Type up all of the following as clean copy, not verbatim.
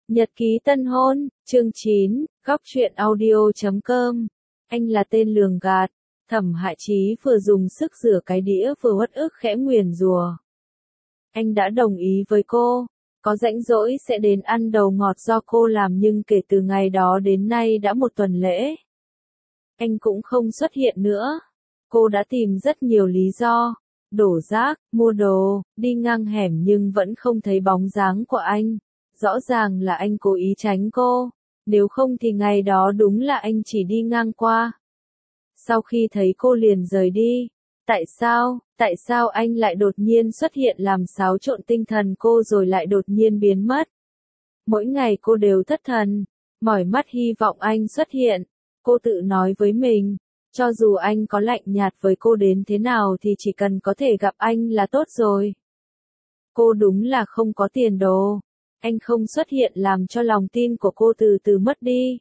Nhật ký tân hôn, chương 9, góc truyện audio.com. Anh là tên lường gạt. Thẩm Hại Chí vừa dùng sức rửa cái đĩa vừa uất ức khẽ nguyền rủa. Anh đã đồng ý với cô, có rảnh rỗi sẽ đến ăn đầu ngọt do cô làm, nhưng kể từ ngày đó đến nay đã một tuần lễ. Anh cũng không xuất hiện nữa. Cô đã tìm rất nhiều lý do, đổ rác, mua đồ, đi ngang hẻm nhưng vẫn không thấy bóng dáng của anh. Rõ ràng là anh cố ý tránh cô, nếu không thì ngày đó đúng là anh chỉ đi ngang qua. Sau khi thấy cô liền rời đi. Tại sao anh lại đột nhiên xuất hiện làm xáo trộn tinh thần cô rồi lại đột nhiên biến mất? Mỗi ngày cô đều thất thần, mỏi mắt hy vọng anh xuất hiện. Cô tự nói với mình, cho dù anh có lạnh nhạt với cô đến thế nào thì chỉ cần có thể gặp anh là tốt rồi. Cô đúng là không có tiền đồ. Anh không xuất hiện làm cho lòng tin của cô từ từ mất đi.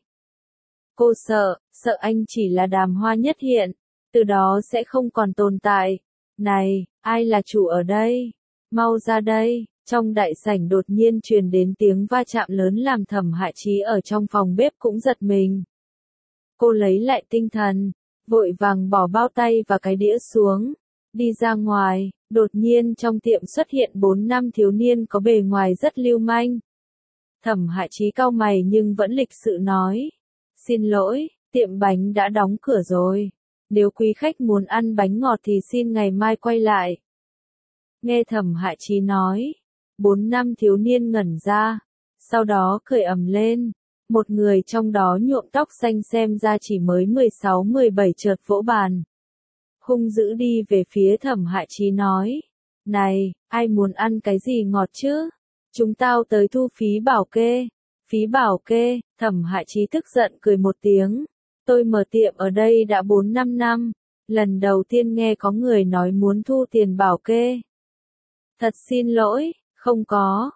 Cô sợ anh chỉ là đàm hoa nhất hiện, từ đó sẽ không còn tồn tại. Này, ai là chủ ở đây? Mau ra đây. Trong đại sảnh đột nhiên truyền đến tiếng va chạm lớn làm Thẩm Hại Chí ở trong phòng bếp cũng giật mình. Cô lấy lại tinh thần, vội vàng bỏ bao tay và cái đĩa xuống, đi ra ngoài. Đột nhiên trong tiệm xuất hiện 4-5 thiếu niên có bề ngoài rất lưu manh. Thẩm Hại Chí cau mày nhưng vẫn lịch sự nói, xin lỗi, tiệm bánh đã đóng cửa rồi. Nếu quý khách muốn ăn bánh ngọt thì xin ngày mai quay lại. Nghe Thẩm Hại Chí nói, 4-5 thiếu niên ngẩn ra, sau đó cười ầm lên. Một người trong đó nhuộm tóc xanh xem ra chỉ mới 16-17 chợt vỗ bàn. Hung dữ đi về phía Thẩm Hại Chí nói, này, ai muốn ăn cái gì ngọt chứ? Chúng tao tới thu phí bảo kê. Phí bảo kê? Thẩm Hại Chí tức giận cười một tiếng. Tôi mở tiệm ở đây đã 4-5 năm. Lần đầu tiên nghe có người nói muốn thu tiền bảo kê. Thật xin lỗi, không có.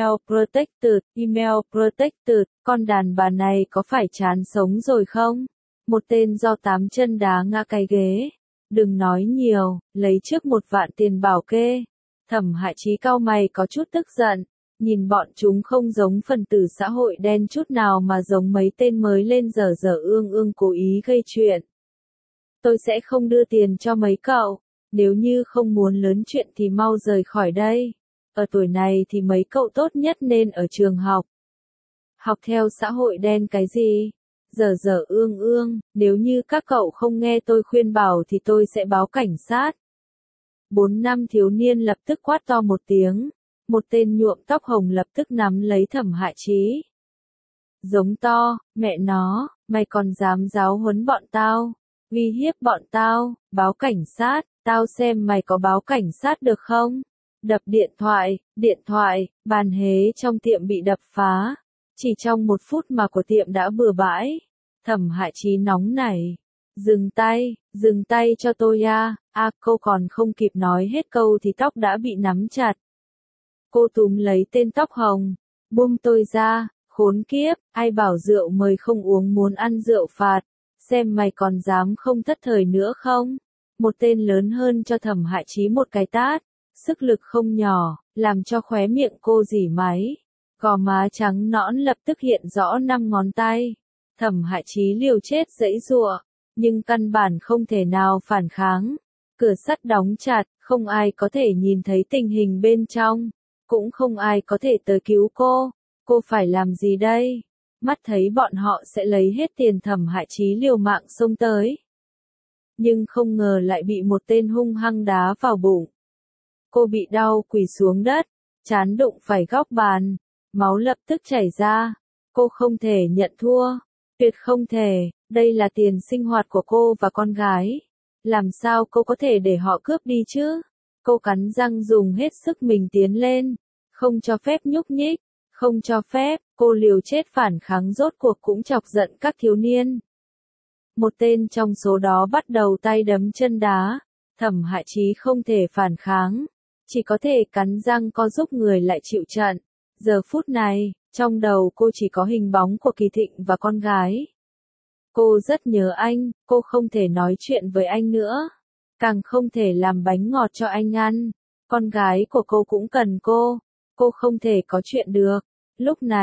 Email protected, con đàn bà này có phải chán sống rồi không? Một tên do 8 chân đá ngã cái ghế. Đừng nói nhiều, lấy trước 1 vạn tiền bảo kê. Thẩm Hại Chí cau mày có chút tức giận. Nhìn bọn chúng không giống phần tử xã hội đen chút nào mà giống mấy tên mới lên dở ương cố ý gây chuyện. Tôi sẽ không đưa tiền cho mấy cậu. Nếu như không muốn lớn chuyện thì mau rời khỏi đây. Ở tuổi này thì mấy cậu tốt nhất nên ở trường học. Học theo xã hội đen cái gì? Dở ương, nếu như các cậu không nghe tôi khuyên bảo thì tôi sẽ báo cảnh sát. 4-5 thiếu niên lập tức quát to một tiếng. Một tên nhuộm tóc hồng lập tức nắm lấy Thẩm Hại Chí. Giống to, mẹ nó, mày còn dám giáo huấn bọn tao, uy hiếp bọn tao, báo cảnh sát, tao xem mày có báo cảnh sát được không? Đập điện thoại, bàn hế trong tiệm bị đập phá. Chỉ trong 1 phút mà của tiệm đã bừa bãi. Thẩm Hại Chí nóng nảy. Dừng tay cho tôi à. Cô còn không kịp nói hết câu thì tóc đã bị nắm chặt. Cô túm lấy tên tóc hồng. Buông tôi ra, khốn kiếp, ai bảo rượu mời không uống muốn ăn rượu phạt. Xem mày còn dám không thất thời nữa không? Một tên lớn hơn cho Thẩm Hại Chí một cái tát. Sức lực không nhỏ, làm cho khóe miệng cô rỉ máy. Gò má trắng nõn lập tức hiện rõ 5 ngón tay. Thẩm Hại Chí liều chết giãy giụa, nhưng căn bản không thể nào phản kháng. Cửa sắt đóng chặt, không ai có thể nhìn thấy tình hình bên trong. Cũng không ai có thể tới cứu cô. Cô phải làm gì đây? Mắt thấy bọn họ sẽ lấy hết tiền. Thẩm Hại Chí liều mạng xông tới. Nhưng không ngờ lại bị một tên hung hăng đá vào bụng. Cô bị đau quỳ xuống đất, trán đụng phải góc bàn, máu lập tức chảy ra. Cô không thể nhận thua, tuyệt không thể, đây là tiền sinh hoạt của cô và con gái. Làm sao cô có thể để họ cướp đi chứ? Cô cắn răng dùng hết sức mình tiến lên, không cho phép nhúc nhích, không cho phép. Cô liều chết phản kháng rốt cuộc cũng chọc giận các thiếu niên. Một tên trong số đó bắt đầu tay đấm chân đá. Thẩm Hại Chí không thể phản kháng, chỉ có thể cắn răng co giúp người lại chịu trận. Giờ phút này, trong đầu cô chỉ có hình bóng của Kỳ Thịnh và con gái. Cô rất nhớ anh, cô không thể nói chuyện với anh nữa, càng không thể làm bánh ngọt cho anh ăn. Con gái của cô cũng cần cô không thể có chuyện được. Lúc này,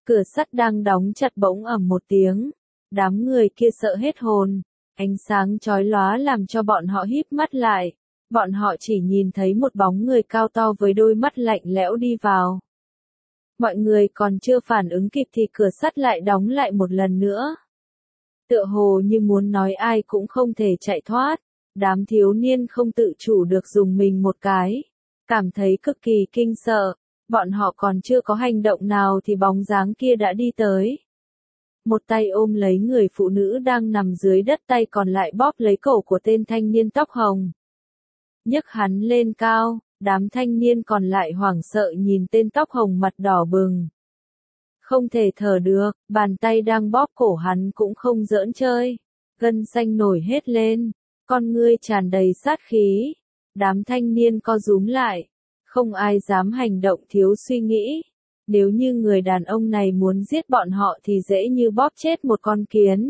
Cửa sắt đang đóng chặt bỗng ầm một tiếng. Đám người kia sợ hết hồn. Ánh sáng chói lóa làm cho bọn họ híp mắt lại. Bọn họ chỉ nhìn thấy một bóng người cao to với đôi mắt lạnh lẽo đi vào. Mọi người còn chưa phản ứng kịp thì cửa sắt lại đóng lại một lần nữa. Tựa hồ như muốn nói ai cũng không thể chạy thoát. Đám thiếu niên không tự chủ được dùng mình một cái. Cảm thấy cực kỳ kinh sợ. Bọn họ còn chưa có hành động nào thì bóng dáng kia đã đi tới. Một tay ôm lấy người phụ nữ đang nằm dưới đất, tay còn lại bóp lấy cổ của tên thanh niên tóc hồng. Nhấc hắn lên cao, đám thanh niên còn lại hoảng sợ nhìn tên tóc hồng mặt đỏ bừng. Không thể thở được, bàn tay đang bóp cổ hắn cũng không giỡn chơi. Gân xanh nổi hết lên, con ngươi tràn đầy sát khí. Đám thanh niên co rúm lại, không ai dám hành động thiếu suy nghĩ. Nếu như người đàn ông này muốn giết bọn họ thì dễ như bóp chết một con kiến.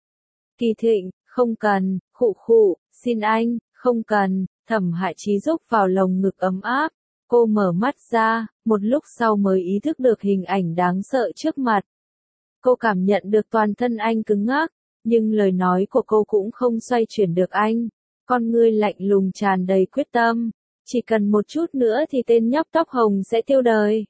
Kỳ Thịnh, không cần, khụ khụ, xin anh, không cần. Thẩm Hại Chí rúc vào lồng ngực ấm áp. Cô mở mắt ra, một lúc sau mới ý thức được hình ảnh đáng sợ trước mặt. Cô cảm nhận được toàn thân anh cứng ngắc, nhưng lời nói của cô cũng không xoay chuyển được anh. Con ngươi lạnh lùng tràn đầy quyết tâm. Chỉ cần một chút nữa thì tên nhóc tóc hồng sẽ tiêu đời.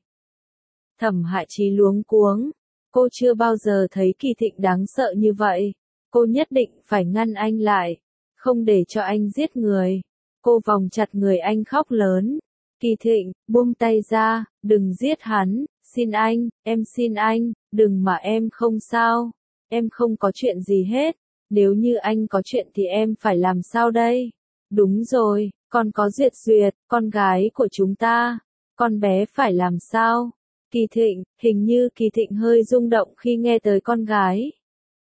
Thẩm Hại Chí luống cuống. Cô chưa bao giờ thấy Kỳ Thịnh đáng sợ như vậy. Cô nhất định phải ngăn anh lại. Không để cho anh giết người. Cô vòng chặt người anh khóc lớn. Kỳ Thịnh, buông tay ra, đừng giết hắn, xin anh, em xin anh, đừng mà em không sao. Em không có chuyện gì hết. Nếu như anh có chuyện thì em phải làm sao đây? Đúng rồi, còn có Duyệt Duyệt, con gái của chúng ta. Con bé phải làm sao? Kỳ Thịnh, hình như Kỳ Thịnh hơi rung động khi nghe tới con gái.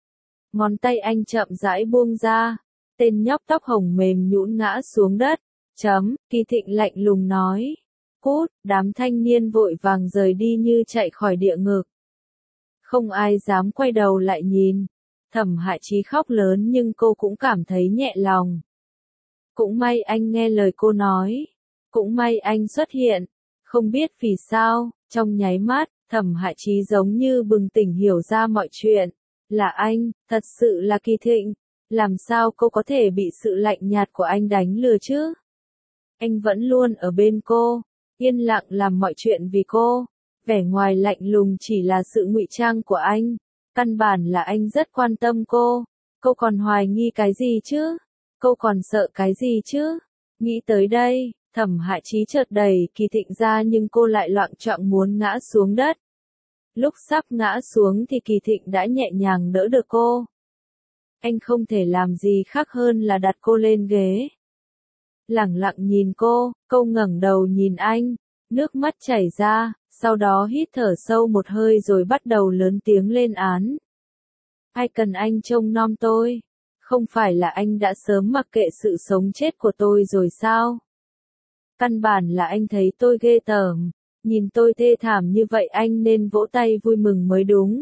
Ngón tay anh chậm rãi buông ra. Tên nhóc tóc hồng mềm nhũn ngã xuống đất. Kỳ Thịnh lạnh lùng nói. Cút, đám thanh niên vội vàng rời đi như chạy khỏi địa ngục. Không ai dám quay đầu lại nhìn. Thẩm Hại Chí khóc lớn nhưng cô cũng cảm thấy nhẹ lòng. Cũng may anh nghe lời cô nói. Cũng may anh xuất hiện. Không biết vì sao, trong nháy mắt, Thẩm Hại Chí giống như bừng tỉnh hiểu ra mọi chuyện. Là anh, thật sự là Kỳ Thịnh. Làm sao cô có thể bị sự lạnh nhạt của anh đánh lừa chứ? Anh vẫn luôn ở bên cô, yên lặng làm mọi chuyện vì cô. Vẻ ngoài lạnh lùng chỉ là sự ngụy trang của anh. Căn bản là anh rất quan tâm cô. Cô còn hoài nghi cái gì chứ? Cô còn sợ cái gì chứ? Nghĩ tới đây, Thẩm Hại Chí chợt đẩy Kỳ Thịnh ra nhưng cô lại loạng choạng muốn ngã xuống đất. Lúc sắp ngã xuống thì Kỳ Thịnh đã nhẹ nhàng đỡ được cô. Anh không thể làm gì khác hơn là đặt cô lên ghế. Lẳng lặng nhìn cô ngẩng đầu nhìn anh, nước mắt chảy ra, sau đó hít thở sâu một hơi rồi bắt đầu lớn tiếng lên án. Ai cần anh trông nom tôi? Không phải là anh đã sớm mặc kệ sự sống chết của tôi rồi sao? Căn bản là anh thấy tôi ghê tởm, nhìn tôi thê thảm như vậy anh nên vỗ tay vui mừng mới đúng.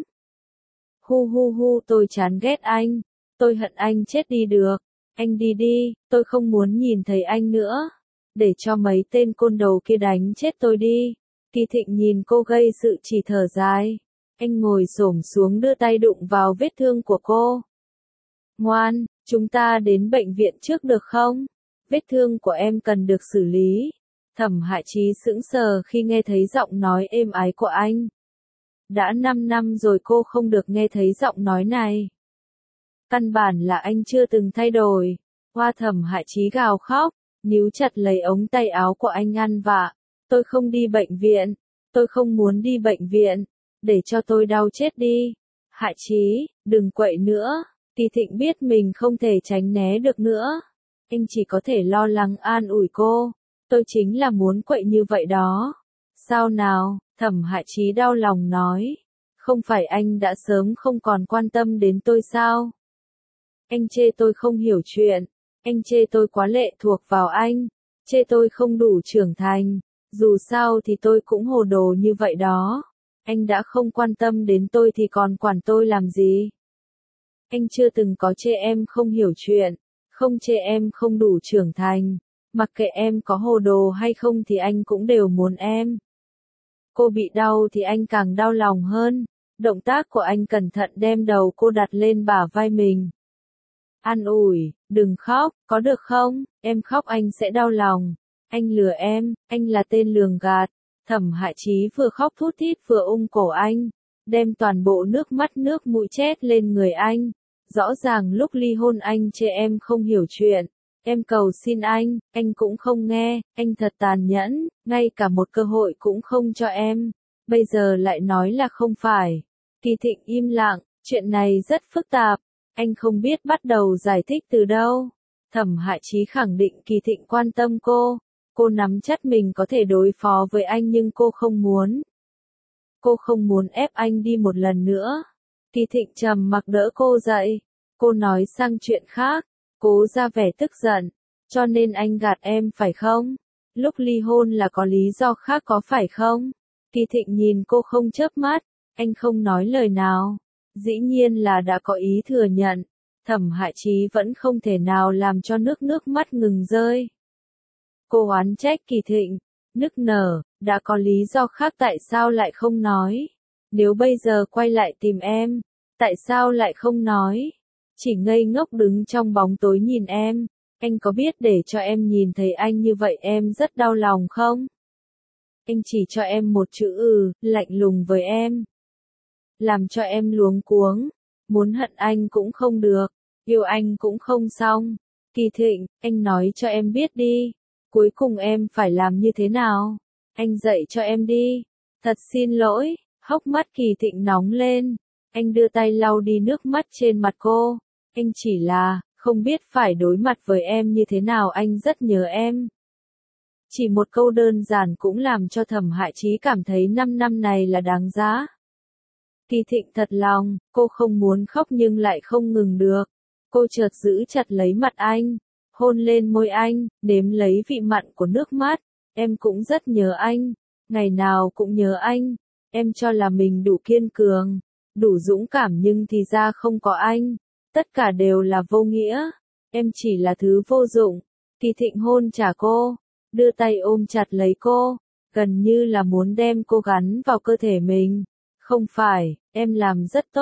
Hu hu hu, tôi chán ghét anh, tôi hận anh chết đi được. Anh đi đi, tôi không muốn nhìn thấy anh nữa. Để cho mấy tên côn đồ kia đánh chết tôi đi. Kỳ Thịnh nhìn cô gây sự chỉ thở dài. Anh ngồi xổm xuống đưa tay đụng vào vết thương của cô. Ngoan, chúng ta đến bệnh viện trước được không? Vết thương của em cần được xử lý. Thẩm Hại Chí sững sờ khi nghe thấy giọng nói êm ái của anh. Đã 5 năm rồi cô không được nghe thấy giọng nói này. Căn bản là anh chưa từng thay đổi. Hoa Thẩm Hại Chí gào khóc, níu chặt lấy ống tay áo của anh ăn vạ. Tôi không đi bệnh viện. Tôi không muốn đi bệnh viện. Để cho tôi đau chết đi. Hại Chí, đừng quậy nữa. Kỳ Thịnh biết mình không thể tránh né được nữa. Anh chỉ có thể lo lắng an ủi cô. Tôi chính là muốn quậy như vậy đó. Sao nào? Thẩm Hại Chí đau lòng nói. Không phải anh đã sớm không còn quan tâm đến tôi sao? Anh chê tôi không hiểu chuyện. Anh chê tôi quá lệ thuộc vào anh. Chê tôi không đủ trưởng thành. Dù sao thì tôi cũng hồ đồ như vậy đó. Anh đã không quan tâm đến tôi thì còn quản tôi làm gì? Anh chưa từng có chê em không hiểu chuyện. Không chê em không đủ trưởng thành. Mặc kệ em có hồ đồ hay không thì anh cũng đều muốn em. Cô bị đau thì anh càng đau lòng hơn. Động tác của anh cẩn thận đem đầu cô đặt lên bả vai mình. An ủi, đừng khóc, có được không, em khóc anh sẽ đau lòng. Anh lừa em, anh là tên lường gạt. Thẩm Hại Chí vừa khóc thút thít vừa ôm cổ anh, đem toàn bộ nước mắt nước mũi trét lên người anh. Rõ ràng lúc ly hôn anh chê em không hiểu chuyện. Em cầu xin anh cũng không nghe, anh thật tàn nhẫn, ngay cả một cơ hội cũng không cho em. Bây giờ lại nói là không phải. Kỳ Thịnh im lặng, chuyện này rất phức tạp, anh không biết bắt đầu giải thích từ đâu. Thẩm Hại Chí khẳng định Kỳ Thịnh quan tâm cô nắm chắc mình có thể đối phó với anh nhưng cô không muốn. Cô không muốn ép anh đi một lần nữa. Kỳ Thịnh trầm mặc đỡ cô dậy, cô nói sang chuyện khác, cố ra vẻ tức giận, cho nên anh gạt em phải không? Lúc ly hôn là có lý do khác có phải không? Kỳ Thịnh nhìn cô không chớp mắt, anh không nói lời nào, dĩ nhiên là đã có ý thừa nhận. Thẩm Hại Chí vẫn không thể nào làm cho nước mắt ngừng rơi. Cô oán trách Kỳ Thịnh, nức nở, đã có lý do khác tại sao lại không nói? Nếu bây giờ quay lại tìm em, tại sao lại không nói? Chỉ ngây ngốc đứng trong bóng tối nhìn em, anh có biết để cho em nhìn thấy anh như vậy em rất đau lòng không? Anh chỉ cho em một chữ lạnh lùng với em. Làm cho em luống cuống, muốn hận anh cũng không được, yêu anh cũng không xong. Kỳ Thịnh, anh nói cho em biết đi, cuối cùng em phải làm như thế nào? Anh dạy cho em đi. Thật xin lỗi, hốc mắt Kỳ Thịnh nóng lên. Anh đưa tay lau đi nước mắt trên mặt cô. Anh chỉ là, không biết phải đối mặt với em như thế nào, anh rất nhớ em. Chỉ một câu đơn giản cũng làm cho Thẩm Hại Chí cảm thấy 5 năm này là đáng giá. Kỳ Thịnh thật lòng, cô không muốn khóc nhưng lại không ngừng được. Cô chợt giữ chặt lấy mặt anh, hôn lên môi anh, nếm lấy vị mặn của nước mắt. Em cũng rất nhớ anh, ngày nào cũng nhớ anh. Em cho là mình đủ kiên cường, đủ dũng cảm nhưng thì ra không có anh. Tất cả đều là vô nghĩa. Em chỉ là thứ vô dụng. Kỳ Thịnh hôn trả cô, đưa tay ôm chặt lấy cô, gần như là muốn đem cô gắn vào cơ thể mình. Không phải, em làm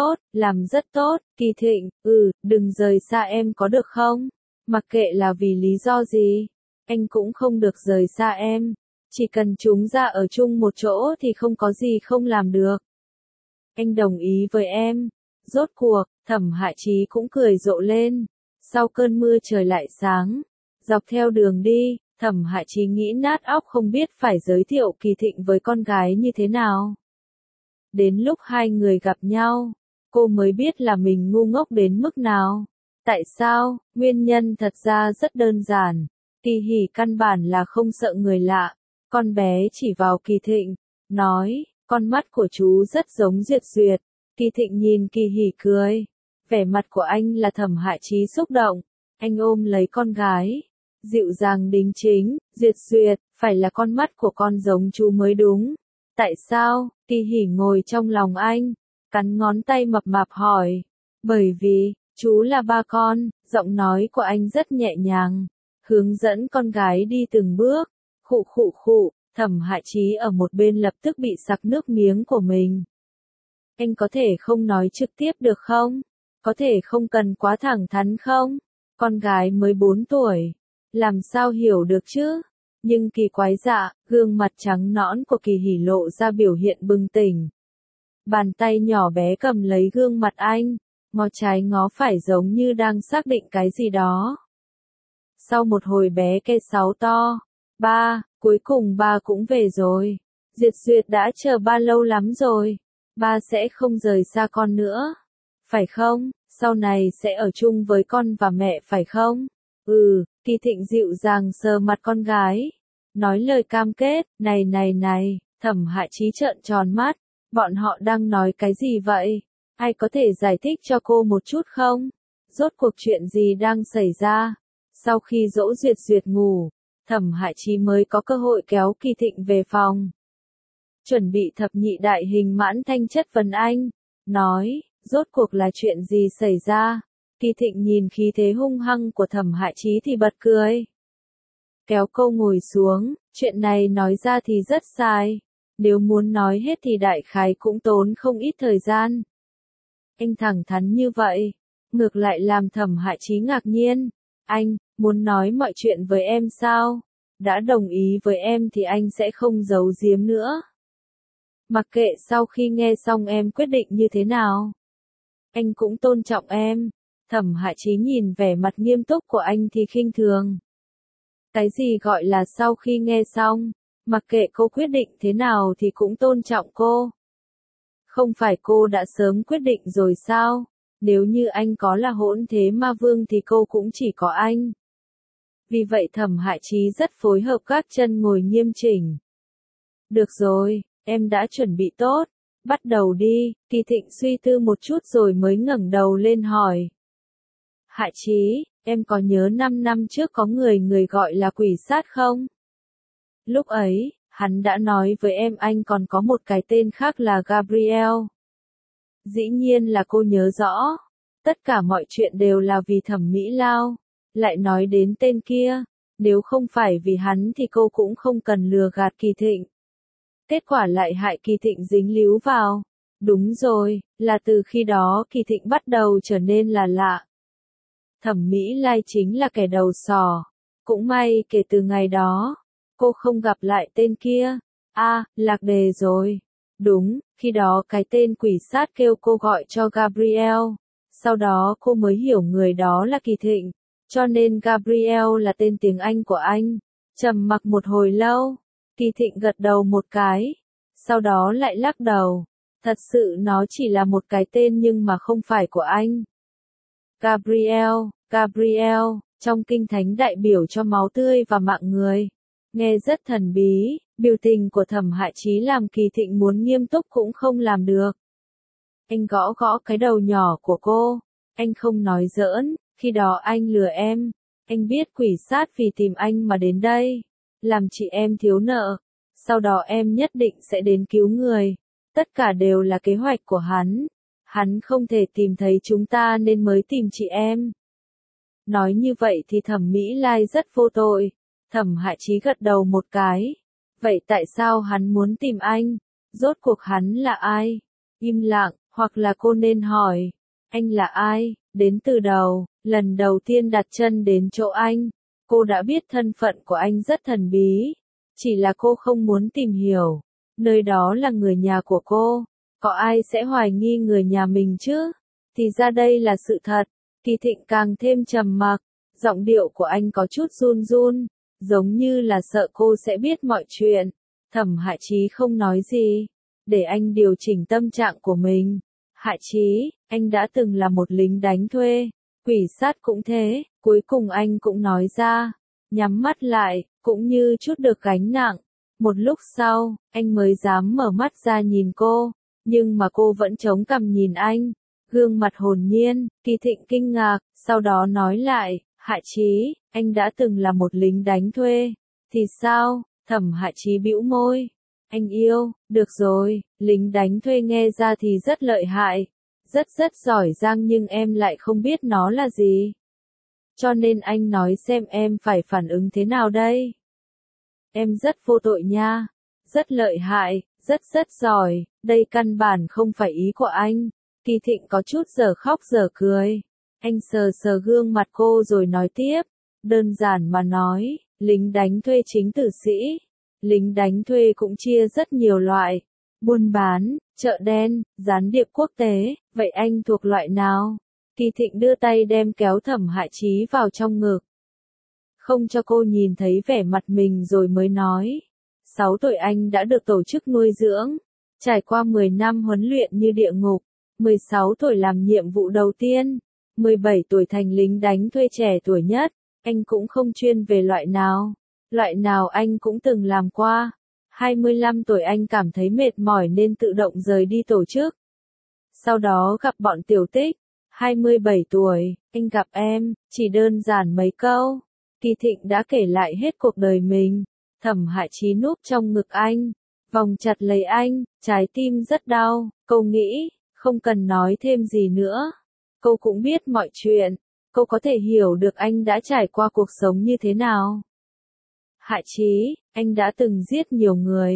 rất tốt, Kỳ Thịnh, đừng rời xa em có được không? Mặc kệ là vì lý do gì, anh cũng không được rời xa em. Chỉ cần chúng ra ở chung một chỗ thì không có gì không làm được. Anh đồng ý với em. Rốt cuộc, Thẩm Hại Chí cũng cười rộ lên. Sau cơn mưa trời lại sáng. Dọc theo đường đi, Thẩm Hại Chí nghĩ nát óc không biết phải giới thiệu Kỳ Thịnh với con gái như thế nào. Đến lúc hai người gặp nhau, cô mới biết là mình ngu ngốc đến mức nào. Tại sao? Nguyên nhân thật ra rất đơn giản. Kỳ Hỉ căn bản là không sợ người lạ. Con bé chỉ vào Kỳ Thịnh, nói, con mắt của chú rất giống Duyệt Duyệt. Kỳ Thịnh nhìn Kỳ Hỉ cười. Vẻ mặt của anh là Thẩm Hại Chí xúc động. Anh ôm lấy con gái, dịu dàng đính chính, Duyệt Duyệt, phải là con mắt của con giống chú mới đúng. Tại sao? Kỳ Hỉ ngồi trong lòng anh, cắn ngón tay mập mạp hỏi. Bởi vì, chú là ba con, giọng nói của anh rất nhẹ nhàng, hướng dẫn con gái đi từng bước. Khụ, Thẩm Hại Chí ở một bên lập tức bị sặc nước miếng của mình. Anh có thể không nói trực tiếp được không? Có thể không cần quá thẳng thắn không? Con gái mới 4 tuổi, làm sao hiểu được chứ? Nhưng kỳ quái dạ, gương mặt trắng nõn của Kỳ Hỉ lộ ra biểu hiện bừng tỉnh. Bàn tay nhỏ bé cầm lấy gương mặt anh, ngó trái ngó phải giống như đang xác định cái gì đó. Sau một hồi bé kêu sáo to, ba, cuối cùng ba cũng về rồi. Duyệt Duyệt đã chờ ba lâu lắm rồi. Ba sẽ không rời xa con nữa. Phải không? Sau này sẽ ở chung với con và mẹ phải không? Kỳ Thịnh dịu dàng sờ mặt con gái. Nói lời cam kết, này, Thẩm Hại Chí trợn tròn mắt. Bọn họ đang nói cái gì vậy? Ai có thể giải thích cho cô một chút không? Rốt cuộc chuyện gì đang xảy ra? Sau khi dỗ Duyệt Duyệt ngủ, Thẩm Hại Chí mới có cơ hội kéo Kỳ Thịnh về phòng. Chuẩn bị thập nhị đại hình mãn thanh chất vấn anh. Nói, rốt cuộc là chuyện gì xảy ra? Kỳ Thịnh nhìn khí thế hung hăng của Thẩm Hại Chí thì bật cười. Kéo cô ngồi xuống, chuyện này nói ra thì rất sai. Nếu muốn nói hết thì đại khái cũng tốn không ít thời gian. Anh thẳng thắn như vậy, ngược lại làm Thẩm Hại Chí ngạc nhiên. Anh, muốn nói mọi chuyện với em sao? Đã đồng ý với em thì anh sẽ không giấu giếm nữa. Mặc kệ sau khi nghe xong em quyết định như thế nào. Anh cũng tôn trọng em. Thẩm Hại Chí nhìn vẻ mặt nghiêm túc của anh thì khinh thường. Cái gì gọi là sau khi nghe xong, mặc kệ cô quyết định thế nào thì cũng tôn trọng cô. Không phải cô đã sớm quyết định rồi sao? Nếu như anh có là hỗn thế ma vương thì cô cũng chỉ có anh. Vì vậy Thẩm Hại Chí rất phối hợp các chân ngồi nghiêm chỉnh. Được rồi, em đã chuẩn bị tốt. Bắt đầu đi, Kỳ Thịnh suy tư một chút rồi mới ngẩng đầu lên hỏi. Hại Chí, em có nhớ 5 năm trước có người gọi là quỷ sát không? Lúc ấy, hắn đã nói với em anh còn có một cái tên khác là Gabriel. Dĩ nhiên là cô nhớ rõ. Tất cả mọi chuyện đều là vì Thẩm Mỹ Lao. Lại nói đến tên kia. Nếu không phải vì hắn thì cô cũng không cần lừa gạt Kỳ Thịnh. Kết quả lại hại Kỳ Thịnh dính líu vào. Đúng rồi, là từ khi đó Kỳ Thịnh bắt đầu trở nên là lạ. Thẩm Mỹ Lai chính là kẻ đầu sò. Cũng may kể từ ngày đó, cô không gặp lại tên kia. Lạc đề rồi. Đúng, khi đó cái tên quỷ sát kêu cô gọi cho Gabriel. Sau đó cô mới hiểu người đó là Kỳ Thịnh. Cho nên Gabriel là tên tiếng Anh của anh. Trầm mặc một hồi lâu, Kỳ Thịnh gật đầu một cái. Sau đó lại lắc đầu. Thật sự nó chỉ là một cái tên nhưng mà không phải của anh. Gabriel, trong kinh thánh đại biểu cho máu tươi và mạng người. Nghe rất thần bí, biểu tình của Thẩm Hại Chí làm Kỳ Thịnh muốn nghiêm túc cũng không làm được. Anh gõ gõ cái đầu nhỏ của cô. Anh không nói giỡn, khi đó anh lừa em. Anh biết quỷ sát vì tìm anh mà đến đây. Làm chị em thiếu nợ. Sau đó em nhất định sẽ đến cứu người. Tất cả đều là kế hoạch của hắn. Hắn không thể tìm thấy chúng ta nên mới tìm chị em. Nói như vậy thì Thẩm Mỹ Lai rất vô tội. Thẩm Hại Chí gật đầu một cái. Vậy tại sao hắn muốn tìm anh? Rốt cuộc hắn là ai? Im lặng, hoặc là cô nên hỏi. Anh là ai? Đến từ đầu, lần đầu tiên đặt chân đến chỗ anh. Cô đã biết thân phận của anh rất thần bí. Chỉ là cô không muốn tìm hiểu. Nơi đó là người nhà của cô. Có ai sẽ hoài nghi người nhà mình chứ? Thì ra đây là sự thật. Kỳ Thịnh càng thêm trầm mặc. Giọng điệu của anh có chút run run. Giống như là sợ cô sẽ biết mọi chuyện. Thẩm Hại Chí không nói gì. Để anh điều chỉnh tâm trạng của mình. Hại Chí, anh đã từng là một lính đánh thuê. Quỷ sát cũng thế. Cuối cùng anh cũng nói ra. Nhắm mắt lại, cũng như chút được gánh nặng. Một lúc sau, anh mới dám mở mắt ra nhìn cô. Nhưng mà cô vẫn chống cằm nhìn anh. Gương mặt hồn nhiên, Kỳ Thịnh kinh ngạc, sau đó nói lại, Hại Chí, anh đã từng là một lính đánh thuê. Thì sao? Thẩm Hại Chí bĩu môi. Anh yêu, được rồi, lính đánh thuê nghe ra thì rất lợi hại. Rất giỏi giang nhưng em lại không biết nó là gì. Cho nên anh nói xem em phải phản ứng thế nào đây? Em rất vô tội nha. Rất lợi hại, rất giỏi, đây căn bản không phải ý của anh. Kỳ Thịnh có chút giờ khóc giờ cười. Anh sờ sờ gương mặt cô rồi nói tiếp. Đơn giản mà nói, lính đánh thuê chính tử sĩ. Lính đánh thuê cũng chia rất nhiều loại. Buôn bán, chợ đen, gián điệp quốc tế, vậy anh thuộc loại nào? Kỳ Thịnh đưa tay đem kéo Thẩm Hại Chí vào trong ngực. Không cho cô nhìn thấy vẻ mặt mình rồi mới nói. 6 tuổi anh đã được tổ chức nuôi dưỡng. Trải qua 10 năm huấn luyện như địa ngục. 16 tuổi làm nhiệm vụ đầu tiên. 17 tuổi thành lính đánh thuê trẻ tuổi nhất. Anh cũng không chuyên về loại nào. Loại nào anh cũng từng làm qua. 25 tuổi anh cảm thấy mệt mỏi nên tự động rời đi tổ chức. Sau đó gặp bọn tiểu tích. 27 tuổi, anh gặp em, chỉ đơn giản mấy câu. Kỳ Thịnh đã kể lại hết cuộc đời mình. Thẩm Hại Chí núp trong ngực anh, vòng chặt lấy anh, trái tim rất đau. Cô nghĩ, không cần nói thêm gì nữa. Cô cũng biết mọi chuyện. Cô có thể hiểu được anh đã trải qua cuộc sống như thế nào. Hại Chí, anh đã từng giết nhiều người.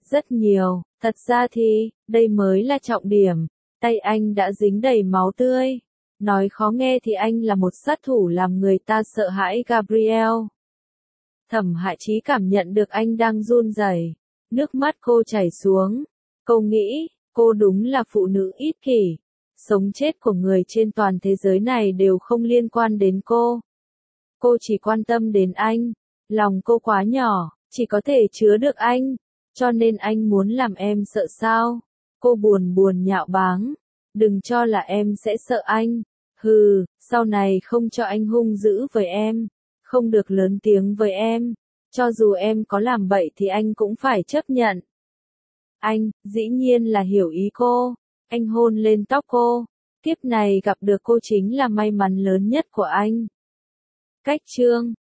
Rất nhiều, thật ra thì, đây mới là trọng điểm. Tay anh đã dính đầy máu tươi. Nói khó nghe thì anh là một sát thủ làm người ta sợ hãi Gabriel. Thẩm Hại Chí cảm nhận được anh đang run rẩy, nước mắt cô chảy xuống. Cô nghĩ, cô đúng là phụ nữ ích kỷ. Sống chết của người trên toàn thế giới này đều không liên quan đến cô. Cô chỉ quan tâm đến anh. Lòng cô quá nhỏ, chỉ có thể chứa được anh. Cho nên anh muốn làm em sợ sao? Cô buồn buồn nhạo báng. Đừng cho là em sẽ sợ anh. Hừ, sau này không cho anh hung dữ với em. Không được lớn tiếng với em. Cho dù em có làm bậy thì anh cũng phải chấp nhận. Anh, dĩ nhiên là hiểu ý cô. Anh hôn lên tóc cô. Kiếp này gặp được cô chính là may mắn lớn nhất của anh. Cách chương